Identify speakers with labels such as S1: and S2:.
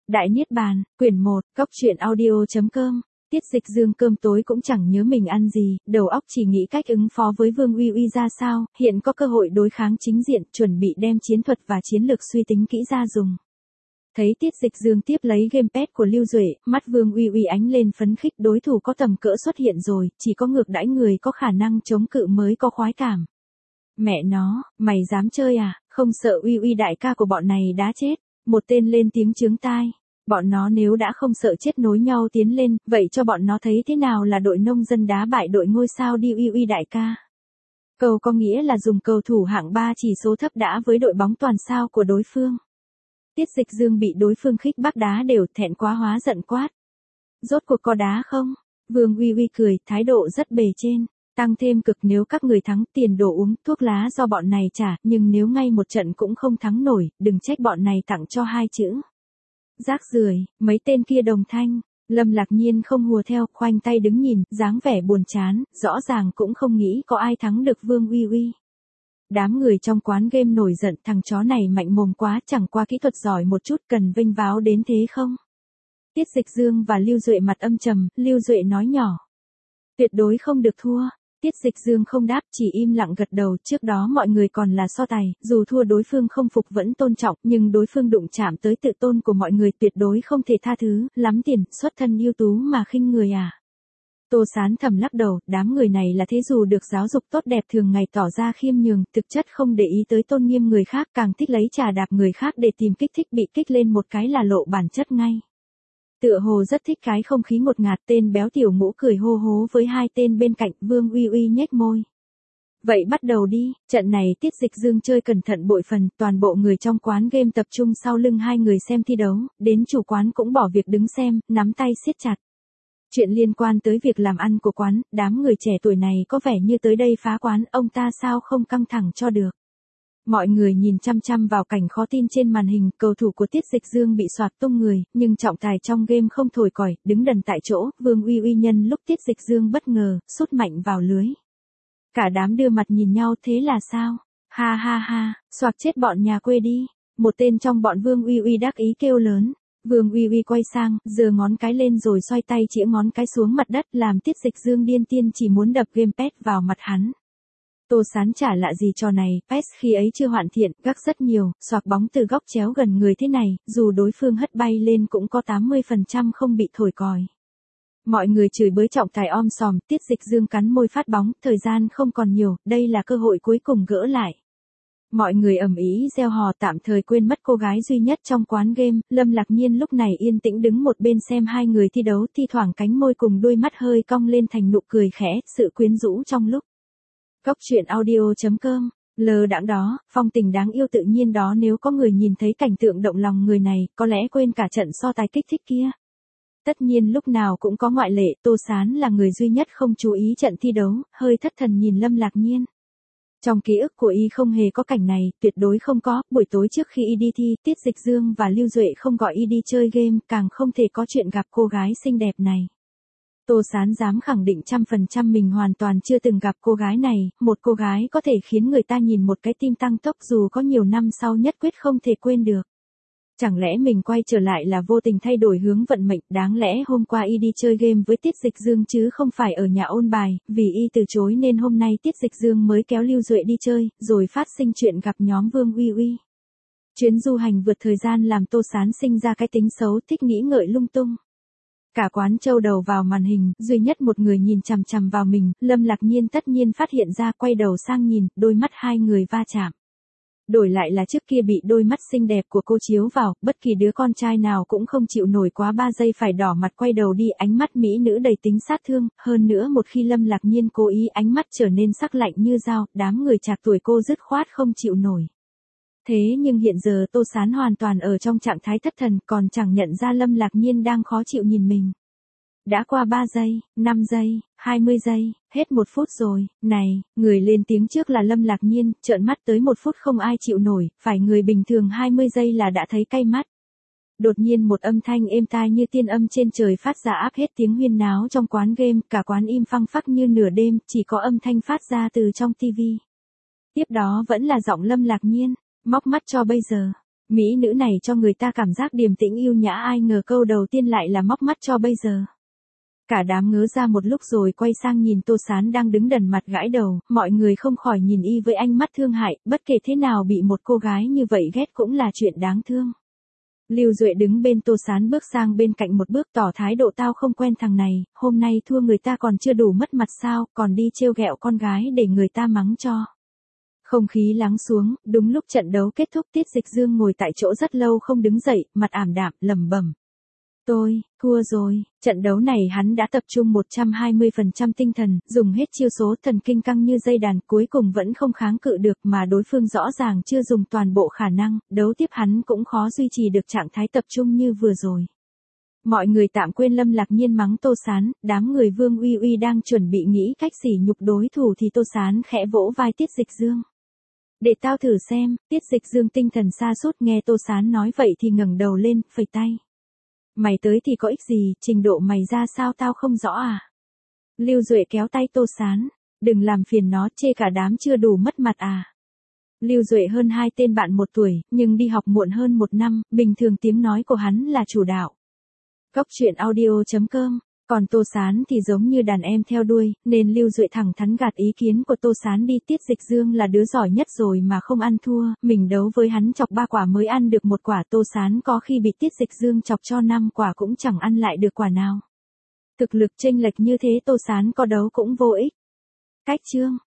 S1: Đại Niết Bàn, quyển 1, Cóc truyện audio.com. Tiết Dịch Dương cơm tối cũng chẳng nhớ mình ăn gì, đầu óc chỉ nghĩ cách ứng phó với Vương Uy Uy ra sao, hiện có cơ hội đối kháng chính diện, chuẩn bị đem chiến thuật và chiến lược suy tính kỹ ra dùng. Thấy Tiết Dịch Dương tiếp lấy gamepad của Lưu Duệ, mắt Vương Uy Uy ánh lên phấn khích, đối thủ có tầm cỡ xuất hiện rồi, chỉ có ngược đãi người có khả năng chống cự mới có khoái cảm. Mẹ nó, mày dám chơi à, không sợ Uy Uy đại ca của bọn này đã chết. Một tên lên tiếng chướng tai. Bọn nó nếu đã không sợ chết nối nhau tiến lên, vậy cho bọn nó thấy thế nào là đội nông dân đá bại đội ngôi sao đi Uy Uy đại ca. Cầu có nghĩa là dùng cầu thủ hạng 3 chỉ số thấp đá với đội bóng toàn sao của đối phương. Tiết Dịch Dương bị đối phương khích bác đá đều, thẹn quá hóa giận quát. Rốt cuộc có đá không? Vương Uy Uy cười, thái độ rất bề trên. Tăng thêm cực nếu các người thắng, tiền đồ uống, thuốc lá do bọn này trả, nhưng nếu ngay một trận cũng không thắng nổi, đừng trách bọn này tặng cho 2 chữ. Rác rưởi, mấy tên kia đồng thanh. Lâm Lạc Nhiên không hùa theo, khoanh tay đứng nhìn, dáng vẻ buồn chán, rõ ràng cũng không nghĩ có ai thắng được Vương Uy Uy. Đám người trong quán game nổi giận, thằng chó này mạnh mồm quá, chẳng qua kỹ thuật giỏi một chút, cần vênh váo đến thế không? Tiết Dịch Dương và Lưu Duệ mặt âm trầm, Lưu Duệ nói nhỏ. Tuyệt đối không được thua. Tiết Dịch Dương không đáp, chỉ im lặng gật đầu, trước đó mọi người còn là so tài, dù thua đối phương không phục vẫn tôn trọng, nhưng đối phương đụng chạm tới tự tôn của mọi người tuyệt đối không thể tha thứ, lắm tiền, xuất thân ưu tú mà khinh người à. Tô Sán thầm lắc đầu, đám người này là thế dù được giáo dục tốt đẹp thường ngày tỏ ra khiêm nhường, thực chất không để ý tới tôn nghiêm người khác, càng thích lấy trà đạp người khác để tìm kích thích, bị kích lên một cái là lộ bản chất ngay. Tựa hồ rất thích cái không khí ngột ngạt, tên béo tiểu ngũ cười hô hố với hai tên bên cạnh, Vương Uy Uy nhếch môi. Vậy bắt đầu đi, trận này Tiết Dịch Dương chơi cẩn thận bội phần, toàn bộ người trong quán game tập trung sau lưng hai người xem thi đấu, đến chủ quán cũng bỏ việc đứng xem, nắm tay siết chặt. Chuyện liên quan tới việc làm ăn của quán, đám người trẻ tuổi này có vẻ như tới đây phá quán, ông ta sao không căng thẳng cho được. Mọi người nhìn chăm chăm vào cảnh khó tin trên màn hình, cầu thủ của Tiết Dịch Dương bị soạt tung người, nhưng trọng tài trong game không thổi còi, đứng đần tại chỗ, Vương Uy Uy nhân lúc Tiết Dịch Dương bất ngờ, sút mạnh vào lưới. Cả đám đưa mặt nhìn nhau, thế là sao? Ha ha ha, soạt chết bọn nhà quê đi. Một tên trong bọn Vương Uy Uy đắc ý kêu lớn. Vương Uy Uy quay sang, giơ ngón cái lên rồi xoay tay chĩa ngón cái xuống mặt đất, làm Tiết Dịch Dương điên tiên chỉ muốn đập gamepad vào mặt hắn. Tô Sán chả lạ gì trò này, PES khi ấy chưa hoàn thiện, gác rất nhiều, xoạc bóng từ góc chéo gần người thế này, dù đối phương hất bay lên cũng có 80% không bị thổi còi. Mọi người chửi bới trọng tài om sòm, Tiết Dịch Dương cắn môi phát bóng, thời gian không còn nhiều, đây là cơ hội cuối cùng gỡ lại. Mọi người ầm ĩ reo hò, tạm thời quên mất cô gái duy nhất trong quán game, Lâm Lạc Nhiên lúc này yên tĩnh đứng một bên xem hai người thi đấu, thi thoảng cánh môi cùng đôi mắt hơi cong lên thành nụ cười khẽ, sự quyến rũ trong lúc. Cóc truyện audio.com, lờ đãng đó, phong tình đáng yêu tự nhiên đó, nếu có người nhìn thấy cảnh tượng động lòng người này, có lẽ quên cả trận so tài kích thích kia. Tất nhiên lúc nào cũng có ngoại lệ, Tô Sán là người duy nhất không chú ý trận thi đấu, hơi thất thần nhìn Lâm Lạc Nhiên. Trong ký ức của y không hề có cảnh này, tuyệt đối không có, buổi tối trước khi y đi thi, Tiết Dịch Dương và Lưu Duệ không gọi y đi chơi game, càng không thể có chuyện gặp cô gái xinh đẹp này. Tô Sán dám khẳng định 100% mình hoàn toàn chưa từng gặp cô gái này, một cô gái có thể khiến người ta nhìn một cái tim tăng tốc dù có nhiều năm sau nhất quyết không thể quên được. Chẳng lẽ mình quay trở lại là vô tình thay đổi hướng vận mệnh, đáng lẽ hôm qua y đi chơi game với Tiết Dịch Dương chứ không phải ở nhà ôn bài, vì y từ chối nên hôm nay Tiết Dịch Dương mới kéo Lưu Duệ đi chơi, rồi phát sinh chuyện gặp nhóm Vương Uy Uy. Chuyến du hành vượt thời gian làm Tô Sán sinh ra cái tính xấu thích nghĩ ngợi lung tung. Cả quán trâu đầu vào màn hình, duy nhất một người nhìn chằm chằm vào mình, Lâm Lạc Nhiên tất nhiên phát hiện ra, quay đầu sang nhìn, đôi mắt hai người va chạm. Đổi lại là trước kia bị đôi mắt xinh đẹp của cô chiếu vào, bất kỳ đứa con trai nào cũng không chịu nổi quá 3 giây phải đỏ mặt quay đầu đi, ánh mắt mỹ nữ đầy tính sát thương, hơn nữa một khi Lâm Lạc Nhiên cố ý ánh mắt trở nên sắc lạnh như dao, đám người trạc tuổi cô dứt khoát không chịu nổi. Thế nhưng hiện giờ Tô Sán hoàn toàn ở trong trạng thái thất thần, còn chẳng nhận ra Lâm Lạc Nhiên đang khó chịu nhìn mình. Đã qua 3 giây, 5 giây, 20 giây, hết 1 phút rồi, này, người lên tiếng trước là Lâm Lạc Nhiên, trợn mắt tới 1 phút không ai chịu nổi, phải người bình thường 20 giây là đã thấy cay mắt. Đột nhiên một âm thanh êm tai như tiên âm trên trời phát ra áp hết tiếng huyên náo trong quán game, cả quán im phăng phắc như nửa đêm, chỉ có âm thanh phát ra từ trong tivi. Tiếp đó vẫn là giọng Lâm Lạc Nhiên, móc mắt cho bây giờ. Mỹ nữ này cho người ta cảm giác điềm tĩnh yêu nhã, ai ngờ câu đầu tiên lại là móc mắt cho bây giờ. Cả đám ngớ ra một lúc rồi quay sang nhìn Tô Sán đang đứng đần mặt gãi đầu, mọi người không khỏi nhìn y với ánh mắt thương hại, bất kể thế nào bị một cô gái như vậy ghét cũng là chuyện đáng thương. Lưu Duệ đứng bên Tô Sán bước sang bên cạnh một bước tỏ thái độ tao không quen thằng này, hôm nay thua người ta còn chưa đủ mất mặt sao, còn đi trêu ghẹo con gái để người ta mắng cho. Không khí lắng xuống, đúng lúc trận đấu kết thúc Tiết Dịch Dương ngồi tại chỗ rất lâu không đứng dậy, mặt ảm đạm, lẩm bẩm. Tôi, thua rồi, trận đấu này hắn đã tập trung 120% tinh thần, dùng hết chiêu số thần kinh căng như dây đàn, cuối cùng vẫn không kháng cự được mà đối phương rõ ràng chưa dùng toàn bộ khả năng, đấu tiếp hắn cũng khó duy trì được trạng thái tập trung như vừa rồi. Mọi người tạm quên Lâm Lạc Nhiên mắng Tô Sán, đám người Vương Uy Uy đang chuẩn bị nghĩ cách sỉ nhục đối thủ thì Tô Sán khẽ vỗ vai Tiết Dịch Dương. Để tao thử xem, Tiết Dịch Dương tinh thần sa sút nghe Tô Sán nói vậy thì ngẩng đầu lên, phẩy tay. Mày tới thì có ích gì, trình độ mày ra sao tao không rõ à? Lưu Duệ kéo tay Tô Sán, đừng làm phiền nó, chê cả đám chưa đủ mất mặt à? Lưu Duệ hơn 2 tên bạn 1 tuổi, nhưng đi học muộn hơn 1 năm, bình thường tiếng nói của hắn là chủ đạo. Góc truyện audio.com. Còn Tô Sán thì giống như đàn em theo đuôi, nên Lưu Duệ thẳng thắn gạt ý kiến của Tô Sán đi. Tiết Dịch Dương là đứa giỏi nhất rồi mà không ăn thua, mình đấu với hắn chọc 3 quả mới ăn được 1 quả, Tô Sán có khi bị Tiết Dịch Dương chọc cho 5 quả cũng chẳng ăn lại được quả nào. Thực lực chênh lệch như thế Tô Sán có đấu cũng vô ích. Cách chương